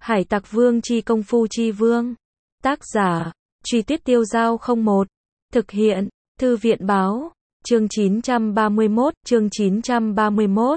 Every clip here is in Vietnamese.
Hải Tặc Vương chi công phu chi vương. Tác giả, Truy Tuyết Tiêu Dao 01. Thực hiện, Thư viện Báo. Chương 931, chương 931.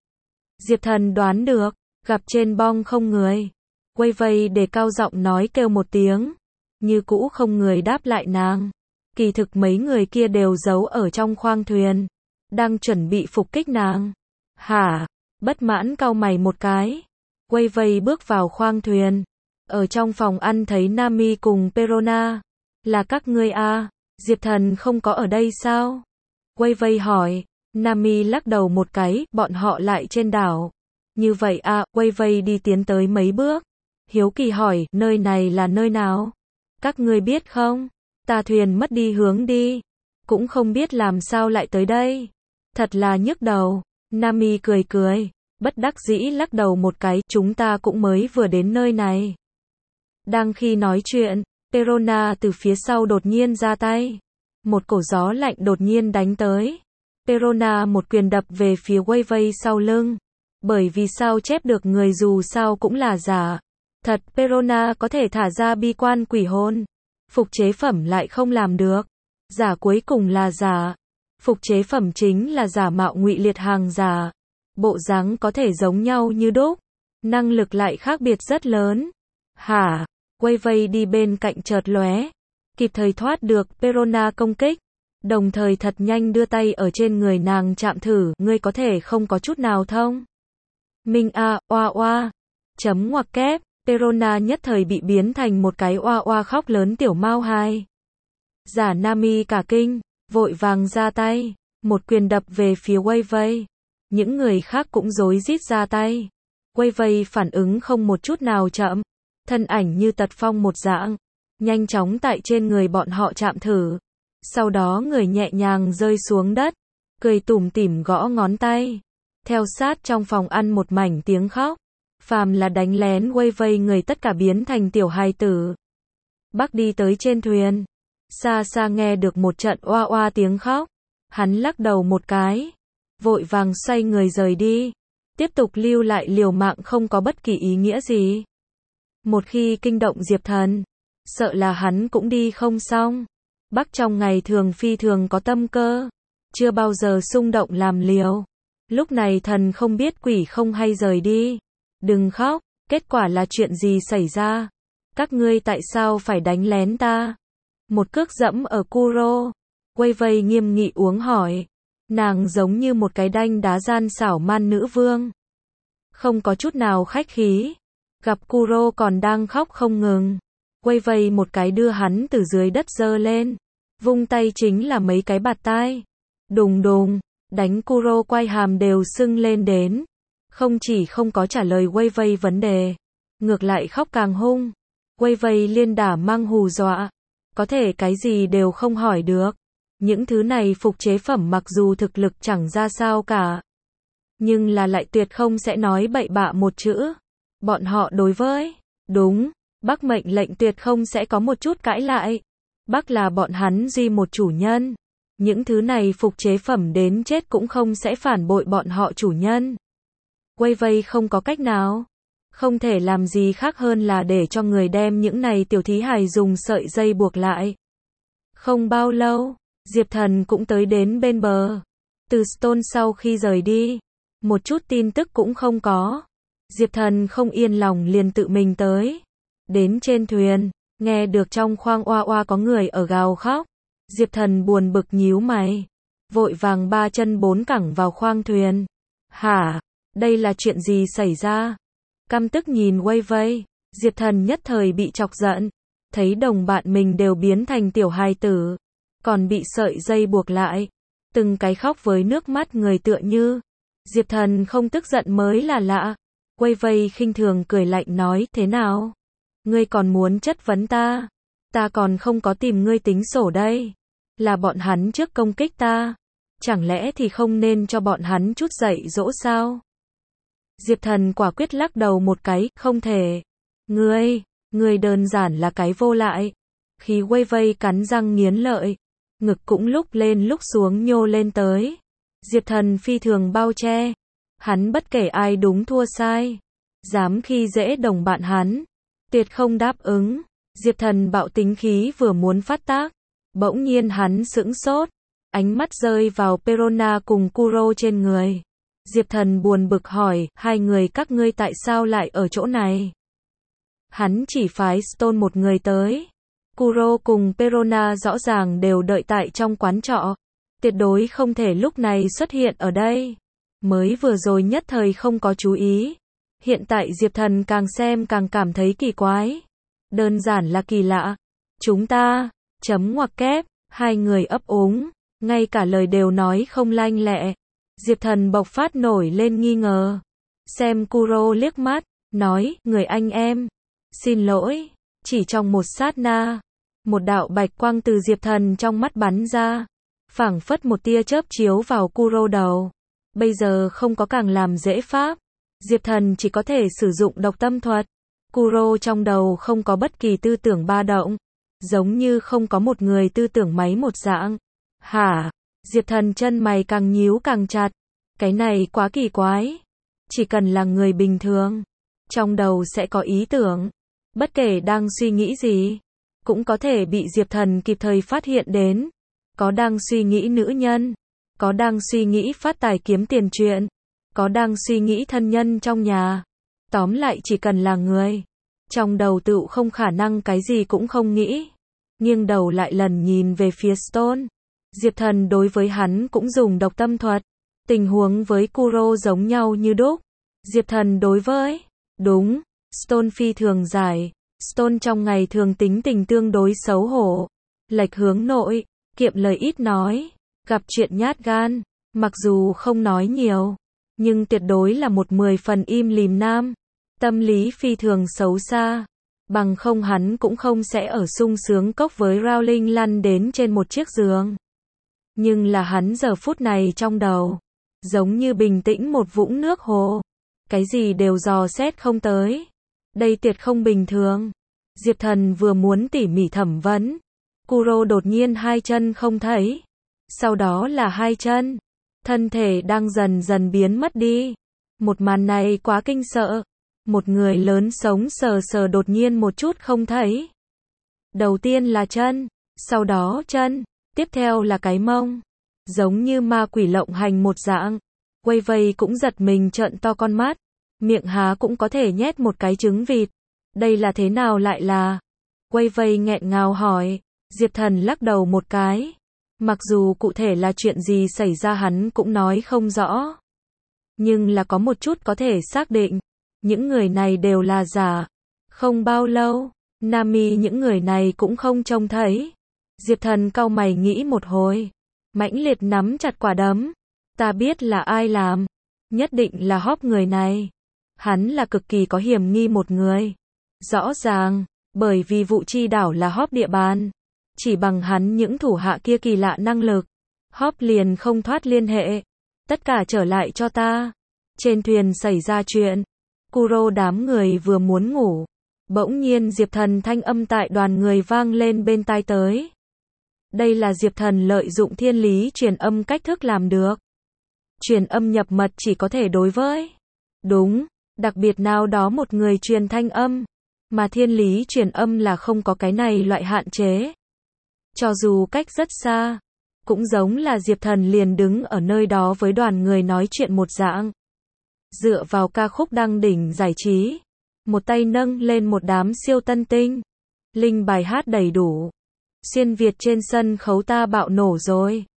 Diệp Thần đoán được, gặp trên bong không người. Quay vây để cao giọng nói kêu một tiếng. Như cũ không người đáp lại nàng. Kỳ thực mấy người kia đều giấu ở trong khoang thuyền. Đang chuẩn bị phục kích nàng. Hả? Bất mãn cau mày một cái. Quay vây bước vào khoang thuyền. Ở trong phòng ăn thấy Nami cùng Perona. Là các ngươi à? Diệp Thần không có ở đây sao? Quay vây hỏi. Nami lắc đầu một cái, bọn họ lại trên đảo. Như vậy à? Quay vây đi tiến tới mấy bước. Hiếu kỳ hỏi, nơi này là nơi nào? Các ngươi biết không? Ta thuyền mất đi hướng đi. Cũng không biết làm sao lại tới đây. Thật là nhức đầu. Nami cười cười. Bất đắc dĩ lắc đầu một cái, chúng ta cũng mới vừa đến nơi này. Đang khi nói chuyện, Perona từ phía sau đột nhiên ra tay. Một cổ gió lạnh đột nhiên đánh tới. Perona một quyền đập về phía Quay vây sau lưng. Bởi vì sao chép được người dù sao cũng là giả. Thật, Perona có thể thả ra bi quan quỷ hồn. Phục chế phẩm lại không làm được. Giả cuối cùng là giả. Phục chế phẩm chính là giả mạo ngụy liệt hàng giả. Bộ dáng có thể giống nhau như đúc. Năng lực lại khác biệt rất lớn. Hả? Quay vây đi bên cạnh chợt lóe. Kịp thời thoát được Perona công kích. Đồng thời thật nhanh đưa tay ở trên người nàng chạm thử. Ngươi có thể không có chút nào thông. Minh a, oa oa. Chấm ngoặc kép. Perona nhất thời bị biến thành một cái oa oa khóc lớn tiểu mao hai. Giả Nami cả kinh. Vội vàng ra tay. Một quyền đập về phía Quay vây. Những người khác cũng rối rít ra tay. Quay vây phản ứng không một chút nào chậm. Thân ảnh như tật phong một dạng. Nhanh chóng tại trên người bọn họ chạm thử. Sau đó người nhẹ nhàng rơi xuống đất. Cười tủm tỉm gõ ngón tay. Theo sát trong phòng ăn một mảnh tiếng khóc. Phàm là đánh lén Quay vây người tất cả biến thành tiểu hài tử. Bắc đi tới trên thuyền. Xa xa nghe được một trận oa oa tiếng khóc. Hắn lắc đầu một cái. Vội vàng xoay người rời đi. Tiếp tục lưu lại liều mạng không có bất kỳ ý nghĩa gì. Một khi kinh động Diệp Thần, sợ là hắn cũng đi không xong. Bắc trong ngày thường phi thường có tâm cơ. Chưa bao giờ xung động làm liều. Lúc này thần không biết quỷ không hay rời đi. Đừng khóc, kết quả là chuyện gì xảy ra? Các ngươi tại sao phải đánh lén ta? Một cước dẫm ở Kuro. Quay vây nghiêm nghị uống hỏi. Nàng giống như một cái đanh đá gian xảo man nữ vương. Không có chút nào khách khí. Gặp Kuro còn đang khóc không ngừng. Quay vây một cái đưa hắn từ dưới đất giơ lên. Vung tay chính là mấy cái bạt tai. Đùng đùng, đánh Kuro quai hàm đều sưng lên đến. Không chỉ không có trả lời Quay vây vấn đề. Ngược lại khóc càng hung. Quay vây liên đả mang hù dọa. Có thể cái gì đều không hỏi được. Những thứ này phục chế phẩm mặc dù thực lực chẳng ra sao cả. Nhưng là lại tuyệt không sẽ nói bậy bạ một chữ. Bọn họ đối với, đúng, Bắc mệnh lệnh tuyệt không sẽ có một chút cãi lại. Bắc là bọn hắn duy một chủ nhân. Những thứ này phục chế phẩm đến chết cũng không sẽ phản bội bọn họ chủ nhân. Quay vây không có cách nào. Không thể làm gì khác hơn là để cho người đem những này tiểu thí hài dùng sợi dây buộc lại. Không bao lâu. Diệp Thần cũng tới đến bên bờ. Từ Stone sau khi rời đi, một chút tin tức cũng không có. Diệp Thần không yên lòng liền tự mình tới. Đến trên thuyền, nghe được trong khoang oa oa có người ở gào khóc. Diệp Thần buồn bực nhíu mày. Vội vàng ba chân bốn cẳng vào khoang thuyền. Hả? Đây là chuyện gì xảy ra? Căm tức nhìn Quay vây. Diệp Thần nhất thời bị chọc giận. Thấy đồng bạn mình đều biến thành tiểu hài tử. Còn bị sợi dây buộc lại. Từng cái khóc với nước mắt người tựa như. Diệp Thần không tức giận mới là lạ. Quay vây khinh thường cười lạnh nói, thế nào? Ngươi còn muốn chất vấn ta? Ta còn không có tìm ngươi tính sổ đây. Là bọn hắn trước công kích ta. Chẳng lẽ thì không nên cho bọn hắn chút dạy dỗ sao? Diệp Thần quả quyết lắc đầu một cái, không thể. Ngươi đơn giản là cái vô lại. Khi Quay vây cắn răng nghiến lợi. Ngực cũng lúc lên lúc xuống nhô lên tới. Diệp Thần phi thường bao che. Hắn bất kể ai đúng thua sai. dám khi dễ đồng bạn hắn, tuyệt không đáp ứng. Diệp Thần bạo tính khí vừa muốn phát tác, bỗng nhiên hắn sững sốt, ánh mắt rơi vào Perona cùng Kuro trên người. Diệp Thần buồn bực hỏi, hai người các ngươi tại sao lại ở chỗ này? Hắn chỉ phái Stone một người tới. Kuro cùng Perona rõ ràng đều đợi tại trong quán trọ, tuyệt đối không thể lúc này xuất hiện ở đây. Mới vừa rồi nhất thời không có chú ý, hiện tại Diệp Thần càng xem càng cảm thấy kỳ quái. Đơn giản là kỳ lạ. Chúng ta, chấm ngoặc kép, hai người ấp úng, ngay cả lời đều nói không lanh lẹ. Diệp Thần bộc phát nổi lên nghi ngờ. Xem Kuro liếc mắt, nói, người anh em, xin lỗi. Chỉ trong một sát na, một đạo bạch quang từ Diệp Thần trong mắt bắn ra, phảng phất một tia chớp chiếu vào Kuro đầu. Bây giờ không có càng làm dễ pháp, Diệp Thần chỉ có thể sử dụng độc tâm thuật. Kuro trong đầu không có bất kỳ tư tưởng ba động, giống như không có một người tư tưởng máy một dạng. Hả? Diệp Thần chân mày càng nhíu càng chặt. Cái này quá kỳ quái. Chỉ cần là người bình thường, trong đầu sẽ có ý tưởng. Bất kể đang suy nghĩ gì, cũng có thể bị Diệp Thần kịp thời phát hiện đến. Có đang suy nghĩ nữ nhân, có đang suy nghĩ phát tài kiếm tiền chuyện, có đang suy nghĩ thân nhân trong nhà. Tóm lại chỉ cần là người, trong đầu tựu không khả năng cái gì cũng không nghĩ. Nghiêng đầu lại lần nhìn về phía Stone. Diệp Thần đối với hắn cũng dùng độc tâm thuật. Tình huống với Kuro giống nhau như đúc. Diệp Thần đối với, đúng, Stone phi thường giải. Stone trong ngày thường tính tình tương đối xấu hổ, lệch hướng nội, kiệm lời ít nói, gặp chuyện nhát gan, mặc dù không nói nhiều, nhưng tuyệt đối là một 10 phần im lìm nam. Tâm lý phi thường xấu xa, bằng không hắn cũng không sẽ ở sung sướng cốc với Rowling lăn đến trên một chiếc giường. Nhưng là hắn giờ phút này trong đầu, giống như bình tĩnh một vũng nước hồ, cái gì đều dò xét không tới. Đây tuyệt không bình thường. Diệp Thần vừa muốn tỉ mỉ thẩm vấn, Kuro đột nhiên hai chân không thấy, sau đó là hai chân, thân thể đang dần dần biến mất đi. Một màn này quá kinh sợ. Một người lớn sống sờ sờ đột nhiên một chút không thấy. Đầu tiên là chân, sau đó chân, tiếp theo là cái mông. Giống như ma quỷ lộng hành một dạng. Quay vây cũng giật mình trợn to con mắt. Miệng há cũng có thể nhét một cái trứng vịt. Đây là thế nào lại là? Quay vây nghẹn ngào hỏi. Diệp Thần lắc đầu một cái. Mặc dù cụ thể là chuyện gì xảy ra hắn cũng nói không rõ. Nhưng là có một chút có thể xác định. Những người này đều là giả. Không bao lâu, Nami những người này cũng không trông thấy. Diệp Thần cau mày nghĩ một hồi, mãnh liệt nắm chặt quả đấm. Ta biết là ai làm. Nhất định là Hop người này. Hắn là cực kỳ có hiểm nghi một người. Rõ ràng, bởi vì vụ chi đảo là Hop địa bàn. Chỉ bằng hắn những thủ hạ kia kỳ lạ năng lực, Hop liền không thoát liên hệ. Tất cả trở lại cho ta. Trên thuyền xảy ra chuyện. Kuro đám người vừa muốn ngủ, bỗng nhiên Diệp Thần thanh âm tại đoàn người vang lên bên tai tới. Đây là Diệp Thần lợi dụng thiên lý truyền âm cách thức làm được. Truyền âm nhập mật chỉ có thể đối với, đúng, đặc biệt nào đó một người truyền thanh âm, mà thiên lý truyền âm là không có cái này loại hạn chế. Cho dù cách rất xa, cũng giống là Diệp Thần liền đứng ở nơi đó với đoàn người nói chuyện một dạng. Dựa vào ca khúc đăng đỉnh giải trí, một tay nâng lên một đám siêu tân tinh, linh bài hát đầy đủ, xuyên Việt trên sân khấu ta bạo nổ rồi.